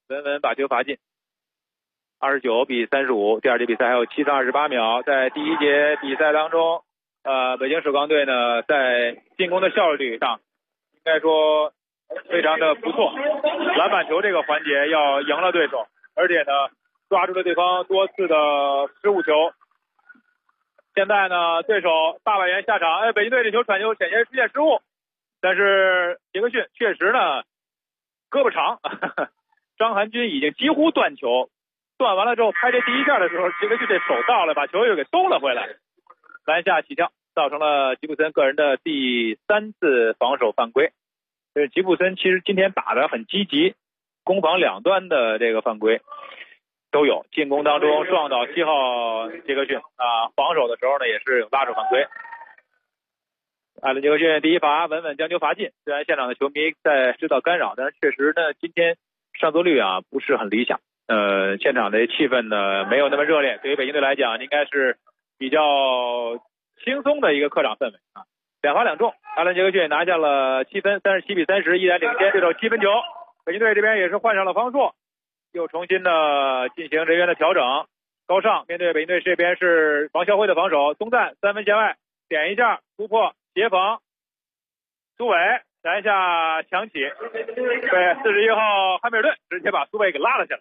S16: 29-35，第二节比赛还有7分28秒。在第一节比赛当中北京首钢队呢在进攻的效率上应该说非常的不错，篮板球这个环节要赢了对手，而且呢抓住了对方多次的失误球。现在呢对手大外援下场，北京队这球传球险些出现失误，但是杰克逊确实呢胳膊长张涵军已经几乎断球，断完了之后拍这第一下的时候，杰克逊这手到了，把球又给收了回来，篮下起跳，造成了吉布森个人的第3次防守犯规。吉布森其实今天打得很积极，攻防两端的这个犯规都有，进攻当中撞到7号杰克逊防守的时候呢也是有拉手犯规。艾伦杰克逊第一罚稳稳将球罚进，虽然现场的球迷在制造干扰，但是确实呢今天上座率不是很理想，现场的气氛呢没有那么热烈，对于北京队来讲应该是比较轻松的一个客场氛围2罚2中，艾伦杰克逊拿下了7分，37-30，依然领先对手7分球。北京队这边也是换上了方硕，又重新的进行人员的调整。高尚面对北京队这边是王霄辉的防守，松赞3分线外点一下突破协防，苏伟篮下抢起，对41号汉密尔顿直接把苏伟给拉了下来。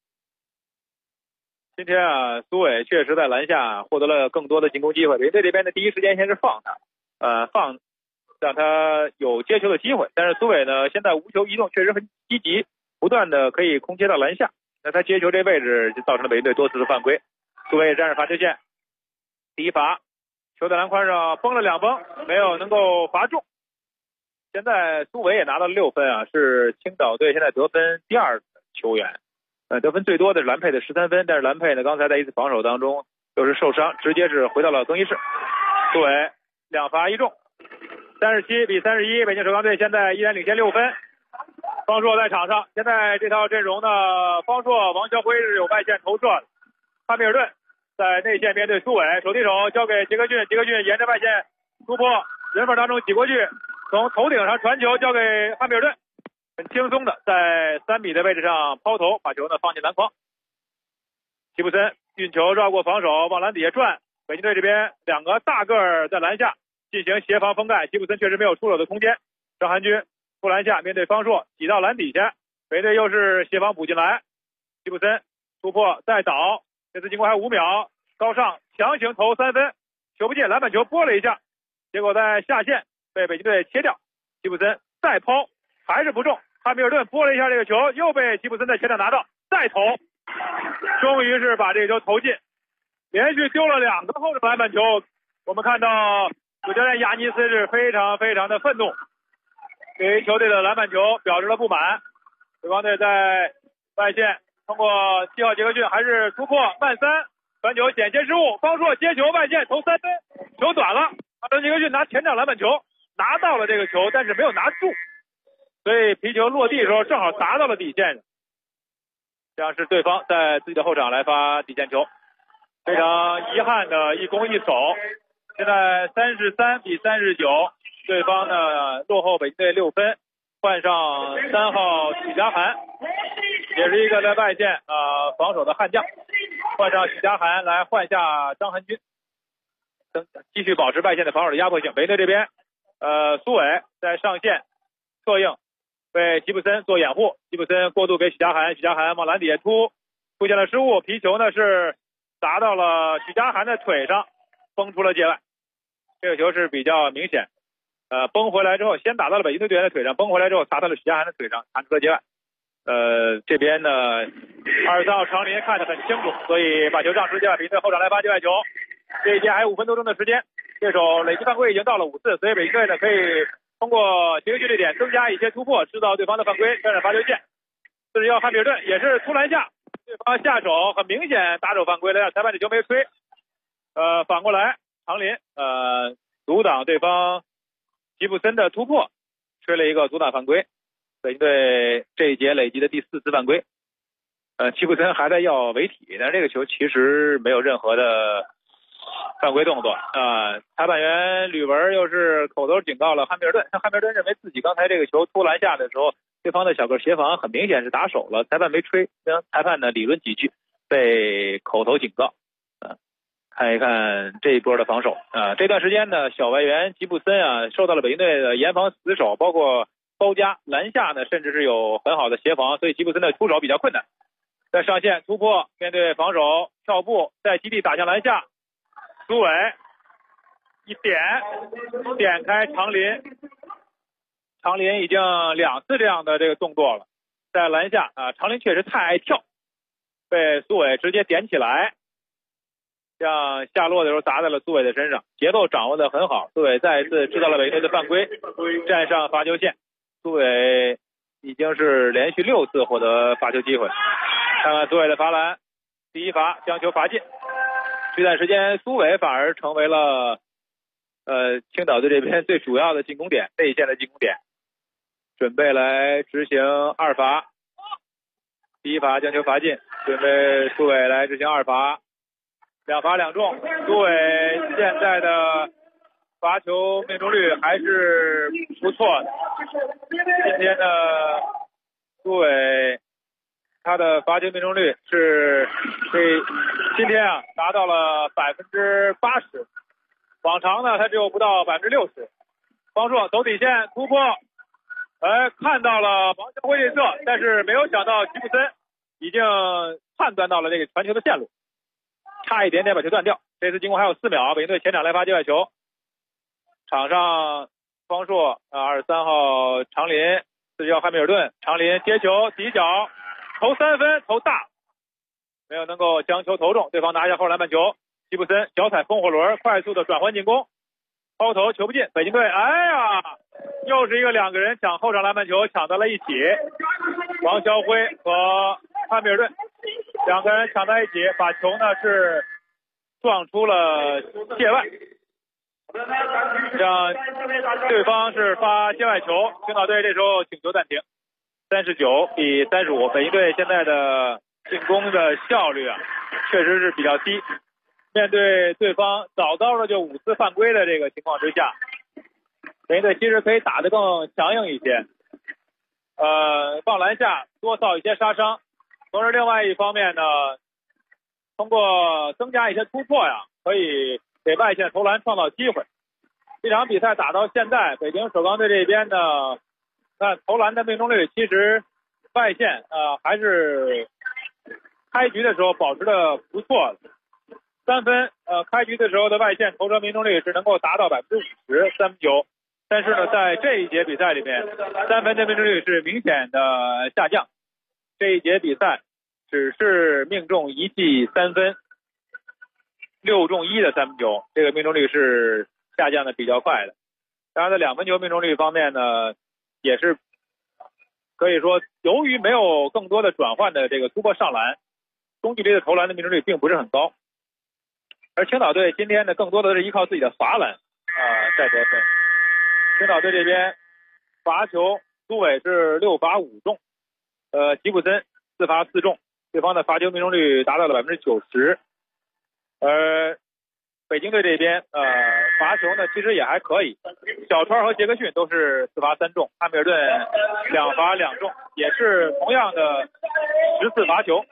S16: 今天苏伟确实在篮下获得了更多的进攻机会，北京队这边的第一时间先是放他让他有接球的机会，但是苏伟呢现在无球移动确实很积极，不断的可以空接到篮下，那他接球这位置就造成了北京队多次的犯规。苏伟站上罚球线，第一罚球在篮筐上崩了2崩，没有能够罚中。现在苏伟也拿到了6分是青岛队现在得分第2球员，得分最多的是兰佩的13分，但是兰佩呢刚才在一次防守当中又是受伤，直接是回到了更衣室。苏伟2罚1中，37-31，北京首钢队现在依然领先6分。方硕在场上，现在这套阵容呢，方硕、王霄辉是有外线投射的，汉密尔顿在内线面对苏伟，手递手交给杰克逊，杰克逊沿着外线突破，人缝当中挤过去，从头顶上传球交给汉密尔顿，很轻松的在3米的位置上抛投，把球呢放进篮筐。吉布森运球绕过防守，往篮底下转，北京队这边2个大个儿在篮下进行协防封盖，吉布森确实没有出手的空间。张涵军出篮下面对方硕，挤到篮底下，北队又是协防补进来，吉布森突破再倒，这次进攻还有5秒，高尚强行投3分，球不进，篮板球拨了一下，结果在下线被北京队切掉，吉布森再抛还是不中，汉密尔顿拨了一下这个球，又被吉布森在前场拿到，再投，终于是把这个球投进，连续丢了2个后场篮板球。我们看到主教练亚尼斯是非常非常的愤怒，对球队的篮板球表示了不满。对方队在外线通过7号杰克逊还是突破慢3，传球险些失误，方硕接球外线投3分，球短了，杰克逊拿前场篮板球拿到了这个球，但是没有拿住，所以皮球落地的时候正好砸到了底线上。 这样是对方在自己的后场来发底线球，非常遗憾的一攻一守。现在33-39，对方呢落后北京队6分，换上3号许家涵，也是一个在外线防守的悍将，换上许家涵来换下张涵军，继续保持外线的防守的压迫性。北京队这边苏伟在上线策应，为吉布森做掩护，吉布森过渡给许家涵，许家涵往篮底下出现了失误，皮球呢是砸到了许家涵的腿上，崩出了界外。这个球是比较明显，崩回来之后先打到了北京队队员的腿上，崩回来之后砸到了许家涵的腿上，弹出了界外。这边呢23号长林看得很清楚，所以把球让出界外，北京队后场来发界外球。这一节还有5分多钟的时间，这手累计犯规已经到了5次，所以北京队呢可以通过节约距离点增加一些突破，制造对方的犯规，沾染罚球线。41号汉密尔顿也是突篮下，对方下手很明显打手犯规了，让裁判这球没吹。反过来长林阻挡对方吉布森的突破，吹了一个阻挡犯规。北京队这一节累计的第4次犯规。吉布森还在要违体，但是这个球其实没有任何的犯规动作。裁判员吕文又是口头警告了汉密尔顿，汉密尔顿认为自己刚才这个球突篮下的时候，对方的小个协防很明显是打手了，裁判没吹，裁判呢理论几句，被口头警告。看一看这一波的防守。这段时间呢，小外援吉布森受到了北京队的严防死守，包括包夹篮下呢，甚至是有很好的协防，所以吉布森的出手比较困难。在上线突破，面对防守跳步，在基地打向篮下，苏伟一点开长林，长林已经2次这样的这个动作了，在篮下长林确实太爱跳，被苏伟直接点起来，这样下落的时候砸在了苏伟的身上，节奏掌握的很好。苏伟再一次制造了北京队的犯规，站上罚球线。苏伟已经是连续6次获得罚球机会。看看苏伟的罚篮，第一罚将球罚进。这段时间苏伟反而成为了青岛队这边最主要的进攻点，内线的进攻点，准备来执行2罚。第一罚将球罚进，准备苏伟来执行2罚，2罚2中。苏伟现在的罚球命中率还是不错的。今天的苏伟他的罚球命中率是今天达到了80%，往常呢他只有不到60%。方硕走底线突破，看到了王家辉这侧，但是没有想到吉布森已经判断到了这个传球的线路，差一点点把球断掉。这次经过还有4秒，北京队前场来发界外球，场上方硕23号长林，41号汉密尔顿，长林接球底角投3分，投大，没有能够将球投中，对方拿下后篮板球。吉布森脚踩风火轮，快速的转换进攻，抛投球不进，北京队又是一个2个人抢后场篮板球，抢到了一起。王肖辉和汉密尔顿2个人抢在一起，把球呢是撞出了界外，让对方是发界外球。青岛队这时候请求暂停。39-35，北京队现在的进攻的效率确实是比较低。面对对方早早的就5次犯规的这个情况之下，北京队其实可以打得更强硬一些，放篮下多造一些杀伤。同时另外一方面呢，通过增加一些突破可以给外线投篮创造机会。这场比赛打到现在，北京首钢队这边呢，那投篮的命中率其实外线还是开局的时候保持的不错的。3分开局的时候的外线投射命中率是能够达到50%，3分球。但是呢，在这一节比赛里面，3分的命中率是明显的下降。这一节比赛只是命中1记3分，6中1的3分球，这个命中率是下降的比较快的。当然在2分球命中率方面呢，也是可以说由于没有更多的转换的这个突破上篮，中距离的投篮的命中率并不是很高。而青岛队今天呢，更多的是依靠自己的罚篮在得分。青岛队这边罚球，苏伟是6罚5中，吉布森4罚4中， 对方的罚球命中率达到了90%。北京队这边罚球呢其实也还可以，小川和杰克逊都是4罚3中，汉密尔顿2罚2中，也是同样的14罚球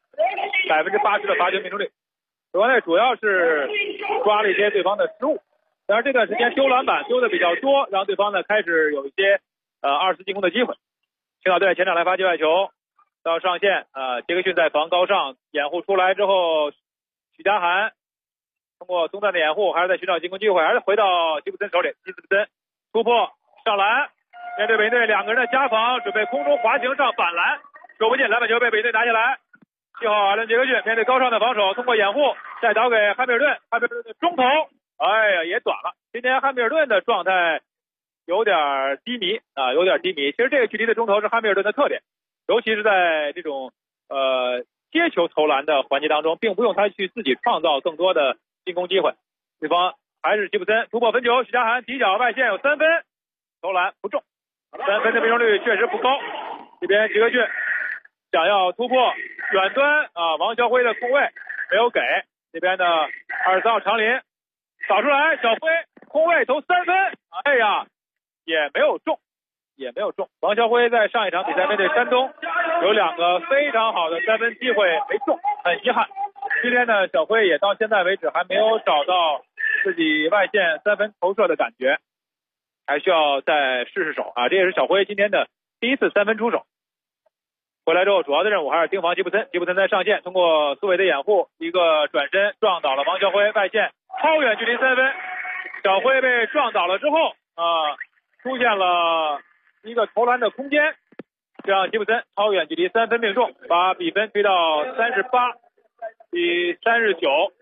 S16: ，80%的罚球命中率。国内主要是抓了一些对方的失误，但是这段时间丢篮板丢的比较多，让对方呢开始有一些二次进攻的机会。青岛队前场来发界外球到上线，杰克逊在防高尚掩护出来之后，许家涵通过中段的掩护，还是在寻找进攻机会，还是回到吉普森手里。吉普森突破上篮，面对北京队2个人的夹防，准备空中滑行上反篮，手不进，篮板球被北京队拿下来。7号艾伦杰克逊面对高尚的防守，通过掩护再倒给汉密尔顿，汉密尔顿的中投，也短了。今天汉密尔顿的状态有点低迷有点低迷。其实这个距离的中投是汉密尔顿的特点，尤其是在这种接球投篮的环节当中，并不用他去自己创造更多的进攻机会。对方还是吉普森突破分球，许家涵底角外线有3分，投篮不中，3分的命中率确实不高。这边杰克逊想要突破远端王肖辉的空位没有给，这边的23号长林扫出来，小辉空位投3分，也没有中。王肖辉在上一场比赛面对山东有2个非常好的3分机会没中，很遗憾。今天呢，小辉也到现在为止还没有找到自己外线3分投射的感觉，还需要再试手这也是小辉今天的第一次3分出手。回来之后主要的任务还是盯防吉普森，吉普森在上线通过苏伟的掩护，一个转身撞倒了王肖辉，外线超远距离3分，小辉被撞倒了之后出现了一个投篮的空间，这样吉普森超远距离3分命中，把比分推到38比39，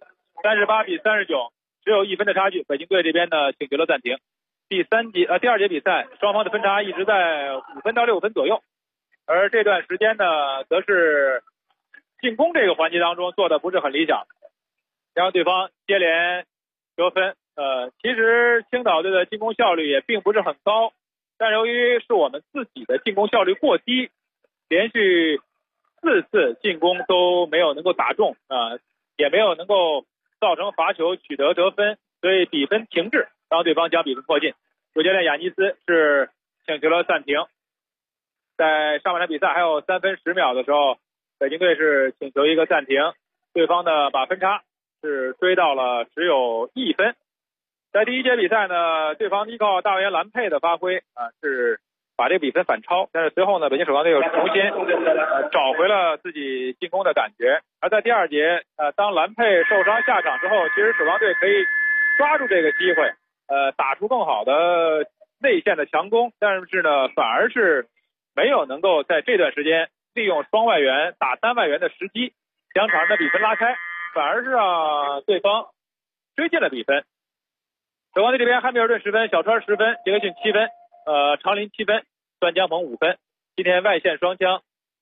S16: 只有1分的差距。北京队这边呢请求了暂停。第二节比赛双方的分差一直在5分到6分左右，而这段时间呢则是进攻这个环节当中做的不是很理想，让对方接连得分。其实青岛队的进攻效率也并不是很高，但由于是我们自己的进攻效率过低，连续4次进攻都没有能够打中也没有能够造成罚球取得得分，所以比分停滞，让对方将比分迫近。主教练亚尼斯是请求了暂停。在上半场比赛还有3分10秒的时候，北京队是请求一个暂停，对方的把分差是追到了只有1分。在第一节比赛呢，对方依靠大员兰佩的发挥是把这个比分反超，但是随后呢，北京首钢队又重新找回了自己进攻的感觉。而在第二节当兰佩受伤下场之后，其实首钢队可以抓住这个机会打出更好的内线的强攻，但是呢反而是没有能够在这段时间利用双外援打单外援的时机将场上的比分拉开，反而是让对方追进了比分。首钢队这边汉密尔顿10分，小川10分，杰克逊7分，长林7分，段江鹏5分。今天外线双枪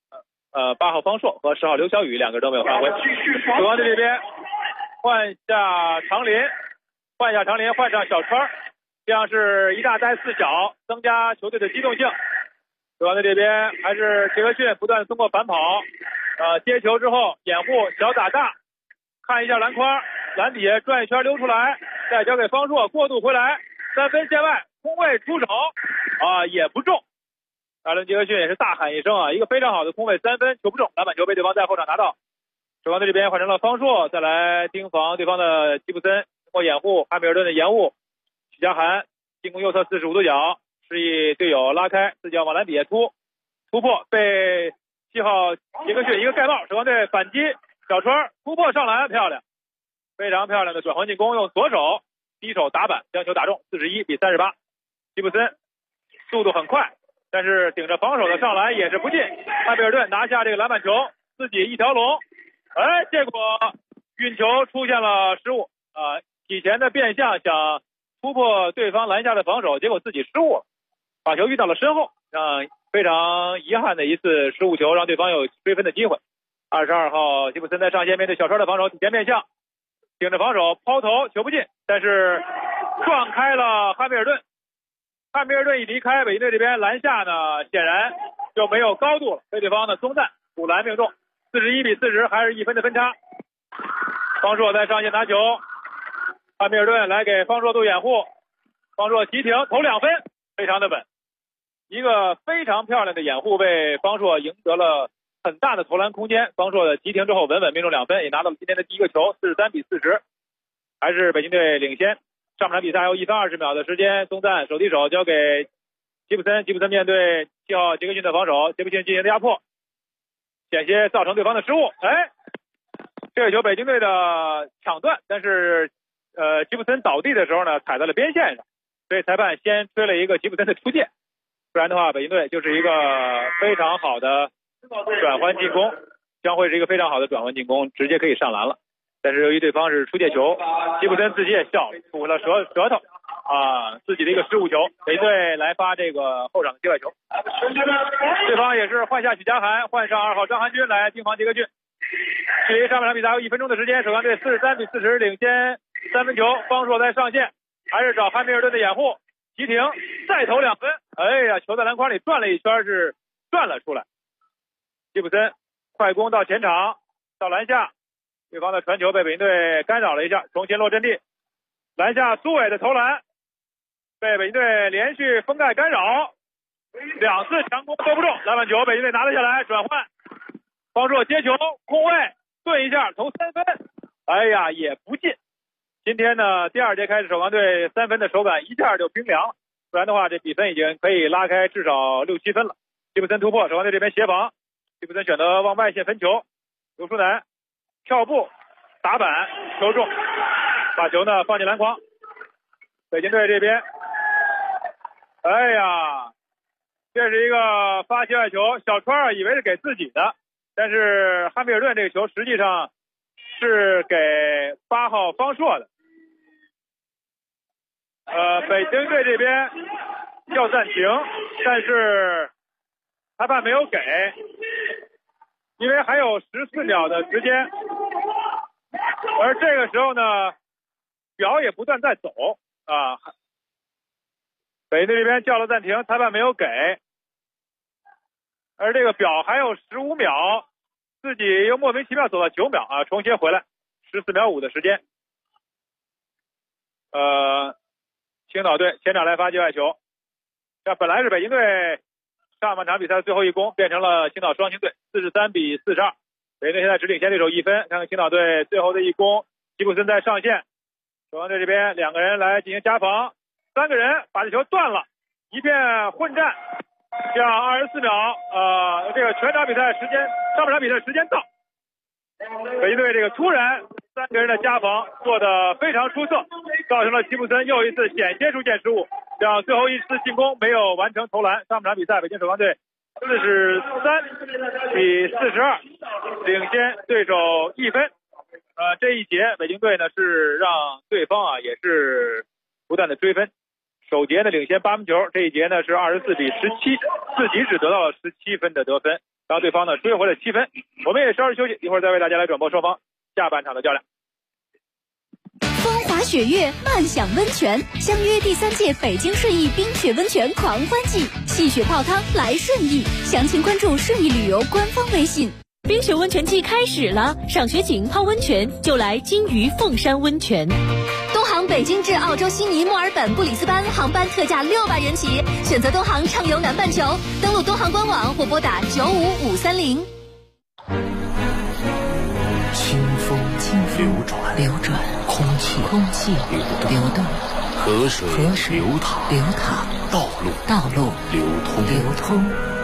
S16: 8号方硕和10号刘晓宇2个人都没有发挥。首钢队这边换下长林，换上小川，这样是一大带4小，增加球队的机动性。首钢队这边还是杰克逊不断的通过反跑接球之后掩护小打大，看一下篮筐，篮底下转一圈溜出来，再交给方硕过渡回来，3分线外空位出手也不中。艾伦杰克逊也是大喊一声一个非常好的空位3分球不中，篮板球被对方在后场拿到。首钢队这边换成了方硕，再来盯防对方的吉普森，通过掩护汉密尔顿的延误，许家涵进攻右侧45度角，示意队友拉开，自己要往篮底下突破，被7号杰克逊一个盖帽，首钢队反击，小川突破上篮，漂亮，非常漂亮的转换进攻，用左手低手打板将球打中，41比38。吉普森速度很快，但是顶着防守的上篮也是不进，汉密尔顿拿下这个篮板球，自己一条龙，结果运球出现了失误体前的变向想突破对方篮下的防守，结果自己失误了，把球运到了身后，让非常遗憾的一次失误球，让对方有追分的机会。22号吉普森在上线面对小川的防守，体前变向顶着防守抛投球不进，但是撞开了汉密尔顿。汉密尔顿一离开，北京队这边篮下呢显然就没有高度了，被对方的松赞补篮命中 41-40，还是1分的分差。方硕在上线拿球，汉密尔顿来给方硕做掩护，方硕急停投2分，非常的稳，一个非常漂亮的掩护为方硕赢得了很大的投篮空间。方硕的急停之后稳稳命中2分，也拿到了今天的第一个球，43-40，还是北京队领先。上半场比赛还有1分20秒的时间，松赞手递手交给吉普森，吉普森面对7号杰克逊的防守，杰克逊进行的压迫，险些造成对方的失误。这个球北京队的抢断，但是吉普森倒地的时候呢踩在了边线上，所以裁判先吹了一个吉普森的出界，不然的话北京队就是一个非常好的转换进攻，将会是一个非常好的转换进攻，直接可以上篮了。但是由于对方是出界球，吉普森自己也笑了，吐了舌头自己的一个失误球，北京队来发这个后场的界外球。对方也是换下许家涵，换上2号张涵军来盯防杰克逊。距离上半场比赛还有1分钟的时间，首钢队43-40领先3分球，方硕在上线，还是找汉密尔顿的掩护，急停再投2分，球在篮筐里转了一圈，是转了出来。吉普森快攻到前场，到篮下，对方的传球被北京队干扰了一下，重新落阵地，篮下苏伟的投篮被北京队连续封盖干扰，2次强攻都不中，篮板球北京队拿了下来，转换方硕接球空位顿一下投3分，也不进。今天呢第2节开始，首钢队3分的手感一下就冰凉了，不然的话这比分已经可以拉开至少6-7分了。吉普森突破，首钢队这边协防，吉普森选择往外线分球，刘书南跳步打板球中，把球呢放进篮筐。北京队这边这是一个发界外球，小川以为是给自己的，但是汉密尔顿这个球实际上是给8号方硕的。北京队这边要暂停，但是裁判没有给，因为还有14秒的时间，而这个时候呢表也不断在走北京队这边叫了暂停，裁判没有给，而这个表还有15秒，自己又莫名其妙走到9秒重新回来，14秒5的时间。青岛队前场来发界外球，这本来是北京队上半场比赛的最后一攻，变成了青岛双星队43-42，北京队现在只领先对手1分。看看青岛队最后的一攻，吉普森在上线，首钢队这边2个人来进行加防，3个人把这球断了，一片混战，这样24秒，这个全场比赛时间，上半场比赛时间到，北京队这个突然3个人的加防做得非常出色，造成了吉普森又一次险些出现失误，这样最后一次进攻没有完成投篮。上半场比赛北京首钢队43-42领先对手1分。这一节北京队呢是让对方也是不断的追分，首节呢领先8分球，这一节呢是24-17，自己只得到了17分的得分，然后对方呢追回了7分。我们也稍事休息，一会儿再为大家来转播双方下半场的较量。
S3: 风华雪月，漫享温泉，相约第3届北京顺义冰雪温泉狂欢季，戏雪泡汤来顺义，详情关注顺义旅游官方微信。冰雪温泉季开始了，赏雪景泡温泉就来金鱼凤山温泉。东航北京至澳洲悉尼、墨尔本、布里斯班航班特价600元起，选择东航畅游南半球，登录东航官网或拨打95530。
S17: 清风流转，空气流动，河水流淌，道路流通。